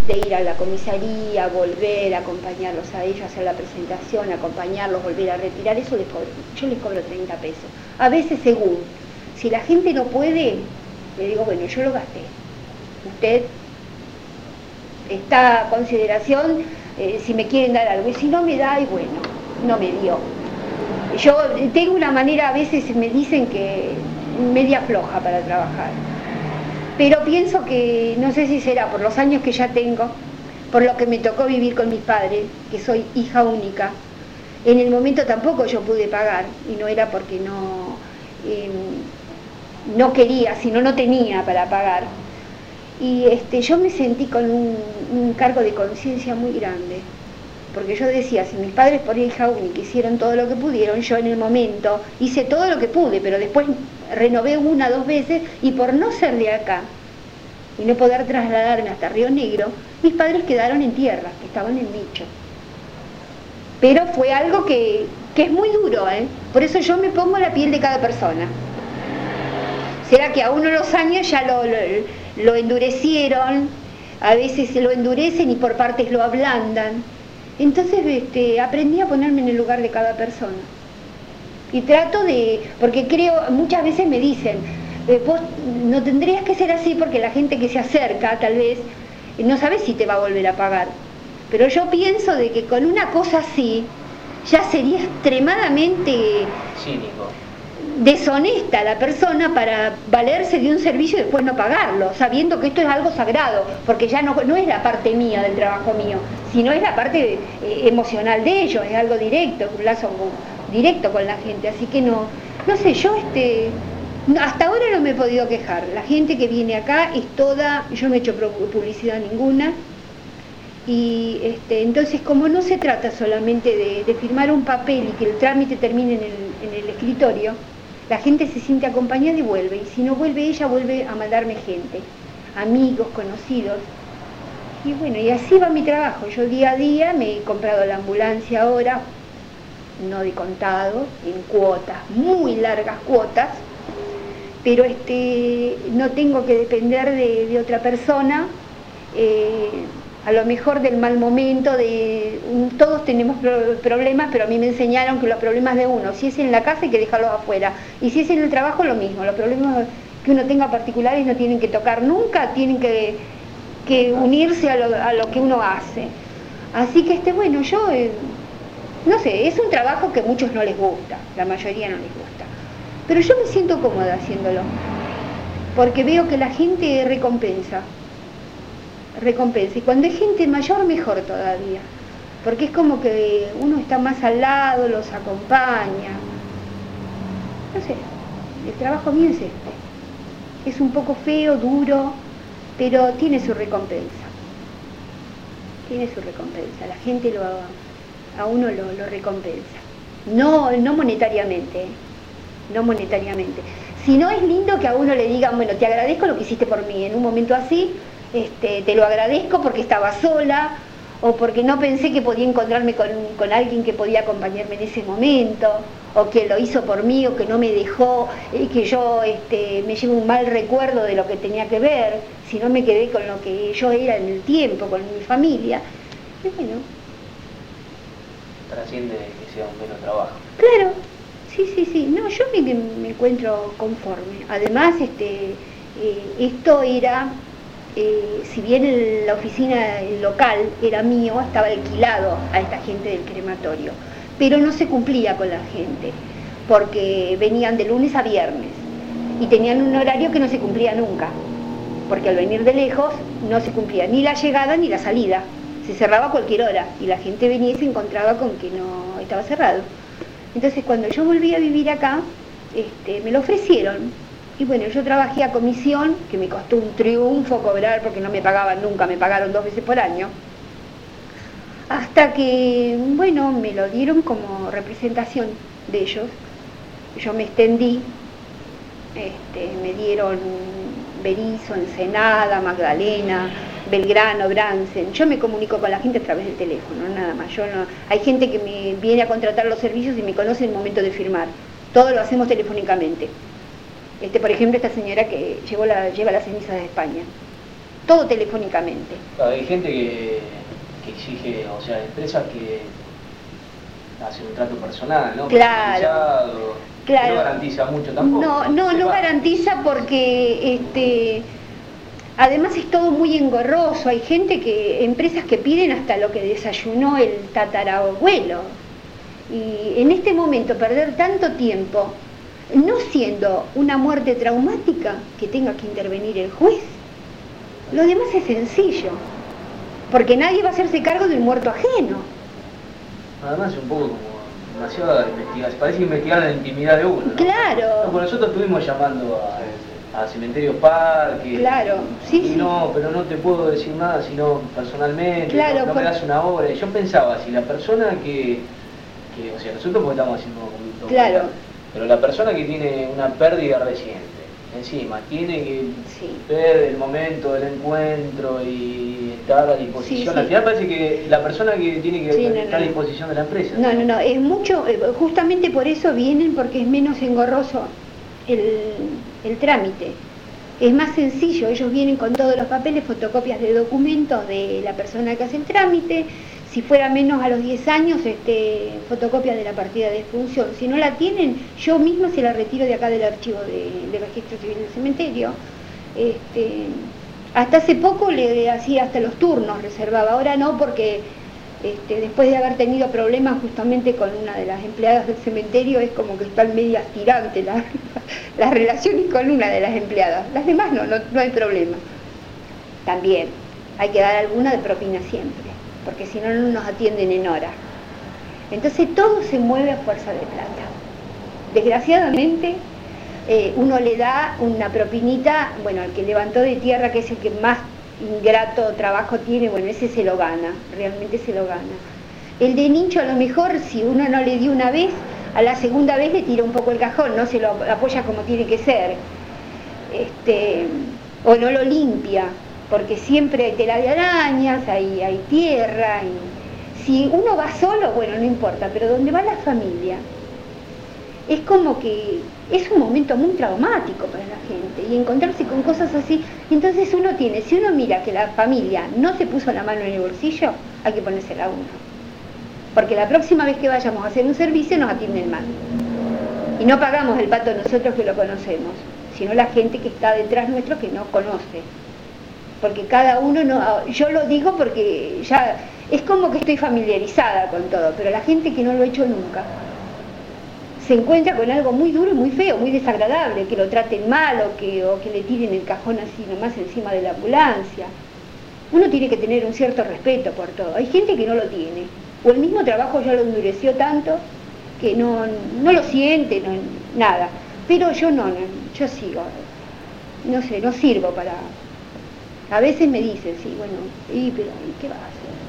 de ir a la comisaría, volver, acompañarlos a ellos, hacer la presentación, acompañarlos, volver a retirar, eso yo les cobro 30 pesos. A veces según, si la gente no puede, le digo, bueno, yo lo gasté. Usted está a consideración si me quieren dar algo, y si no me da, y bueno, no me dio. Yo tengo una manera, a veces me dicen que media floja para trabajar, pero pienso que, no sé si será por los años que ya tengo, por lo que me tocó vivir con mis padres, que soy hija única. En el momento tampoco yo pude pagar, y no era porque no quería, sino no tenía para pagar. Y yo me sentí con un cargo de conciencia muy grande, porque yo decía, si mis padres por hija única hicieron todo lo que pudieron, yo en el momento hice todo lo que pude, pero después renové 1 o 2 veces, y por no ser de acá y no poder trasladarme hasta Río Negro, mis padres quedaron en tierra, que estaban en Micho. Pero fue algo que es muy duro, por eso yo me pongo la piel de cada persona. Será que a uno los años ya lo endurecieron, a veces lo endurecen y por partes lo ablandan. Entonces aprendí a ponerme en el lugar de cada persona. Y trato porque creo, muchas veces me dicen, vos no tendrías que ser así porque la gente que se acerca tal vez no sabe si te va a volver a pagar. Pero yo pienso de que con una cosa así ya sería extremadamente cínico, deshonesta la persona para valerse de un servicio y después no pagarlo, sabiendo que esto es algo sagrado, porque ya no es la parte mía del trabajo mío, sino es la parte emocional de ellos, es algo directo, un lazo directo con la gente. Así que no sé, yo hasta ahora no me he podido quejar. La gente que viene acá es toda, yo no he hecho publicidad ninguna, y entonces, como no se trata solamente de firmar un papel y que el trámite termine en el escritorio, la gente se siente acompañada y vuelve, y si no vuelve ella, vuelve a mandarme gente, amigos, conocidos, y bueno, y así va mi trabajo. Yo día a día me he comprado la ambulancia ahora, no de contado, en cuotas, muy largas cuotas, pero no tengo que depender de otra persona, a lo mejor del mal momento, todos tenemos problemas, pero a mí me enseñaron que los problemas de uno, si es en la casa hay que dejarlos afuera, y si es en el trabajo lo mismo, los problemas que uno tenga particulares no tienen que tocar nunca, tienen que unirse a lo que uno hace. Así que bueno, yo no sé, es un trabajo que a muchos no les gusta, la mayoría no les gusta, pero yo me siento cómoda haciéndolo, porque veo que la gente recompensa, y cuando hay gente mayor mejor todavía, porque es como que uno está más al lado, los acompaña. No sé, el trabajo mío es es un poco feo, duro, pero tiene su recompensa, la gente a uno lo recompensa, no monetariamente, sino es lindo que a uno le digan, bueno, te agradezco lo que hiciste por mí en un momento así, te lo agradezco porque estaba sola, o porque no pensé que podía encontrarme con alguien que podía acompañarme en ese momento, o que lo hizo por mí, o que no me dejó, y que yo me llevo un mal recuerdo de lo que tenía que ver, si no me quedé con lo que yo era en el tiempo, con mi familia. Y bueno, trasciende que sea un mero trabajo. Claro, sí, no, yo me encuentro conforme. Además, esto era, si bien la oficina, el local era mío, estaba alquilado a esta gente del crematorio, pero no se cumplía con la gente, porque venían de lunes a viernes y tenían un horario que no se cumplía nunca, porque al venir de lejos no se cumplía ni la llegada ni la salida, se cerraba a cualquier hora y la gente venía y se encontraba con que no estaba cerrado. Entonces cuando yo volví a vivir acá, me lo ofrecieron. Y bueno, yo trabajé a comisión, que me costó un triunfo cobrar porque no me pagaban nunca, me pagaron 2 veces por año. Hasta que, bueno, me lo dieron como representación de ellos. Yo me extendí, me dieron Berizo, Ensenada, Magdalena, Belgrano, Bransen. Yo me comunico con la gente a través del teléfono, nada más. Hay gente que me viene a contratar los servicios y me conoce en el momento de firmar. Todo lo hacemos telefónicamente. Por ejemplo, esta señora que lleva las cenizas de España. todo telefónicamente. Claro, hay gente que exige, o sea, empresas que hacen un trato personal, ¿no? Claro. No garantiza mucho tampoco. No garantiza porque además es todo muy engorroso. Hay empresas que piden hasta lo que desayunó el tatarabuelo. Y en este momento perder tanto tiempo, no siendo una muerte traumática que tenga que intervenir el juez, lo demás es sencillo, porque nadie va a hacerse cargo del muerto ajeno. Además es un poco como demasiada investigación, parece investigar la intimidad de uno, ¿no? Claro. No, pues nosotros estuvimos llamando a Cementerio Parque. Claro, sí, y sí. No, pero no te puedo decir nada sino personalmente, claro, no me das una hora. Y yo pensaba, si la persona o sea, nosotros porque estamos haciendo un documental, claro, pero la persona que tiene una pérdida reciente, encima, tiene que ver el momento del encuentro y estar a disposición. Sí. Al final parece que la persona que tiene que estar a disposición de la empresa. No, es mucho, justamente por eso vienen, porque es menos engorroso el trámite. Es más sencillo, ellos vienen con todos los papeles, fotocopias de documentos de la persona que hace el trámite. Si fuera menos a los 10 años, fotocopia de la partida de defunción. Si no la tienen, yo misma se la retiro de acá del archivo de registro civil del cementerio. Hasta hace poco le hacía hasta los turnos, reservaba. Ahora no, porque después de haber tenido problemas justamente con una de las empleadas del cementerio, es como que están medias tirantes las relaciones con una de las empleadas. Las demás no hay problema. También hay que dar alguna de propina siempre, porque si no, no nos atienden en hora. Entonces todo se mueve a fuerza de plata. Desgraciadamente, uno le da una propinita, bueno, al que levantó de tierra, que es el que más ingrato trabajo tiene, bueno, ese se lo gana, realmente se lo gana. El de nicho, a lo mejor, si uno no le dio una vez, a la segunda vez le tira un poco el cajón, no se lo apoya como tiene que ser, o no lo limpia, porque siempre hay tela de arañas, hay tierra, y si uno va solo, bueno, no importa, pero donde va la familia, es como que es un momento muy traumático para la gente, y encontrarse con cosas así. Entonces si uno mira que la familia no se puso la mano en el bolsillo, hay que ponérsela a uno, porque la próxima vez que vayamos a hacer un servicio nos atienden mal, y no pagamos el pato nosotros que lo conocemos, sino la gente que está detrás nuestro que no conoce, porque cada uno yo lo digo porque ya es como que estoy familiarizada con todo, pero la gente que no lo ha hecho nunca se encuentra con algo muy duro y muy feo, muy desagradable, que lo traten mal o que le tiren el cajón así nomás encima de la ambulancia. Uno tiene que tener un cierto respeto por todo. Hay gente que no lo tiene, o el mismo trabajo ya lo endureció tanto que no lo siente, nada. Pero yo yo sigo, no sé, no sirvo para... A veces me dicen, sí, bueno, pero ¿qué vas a hacer?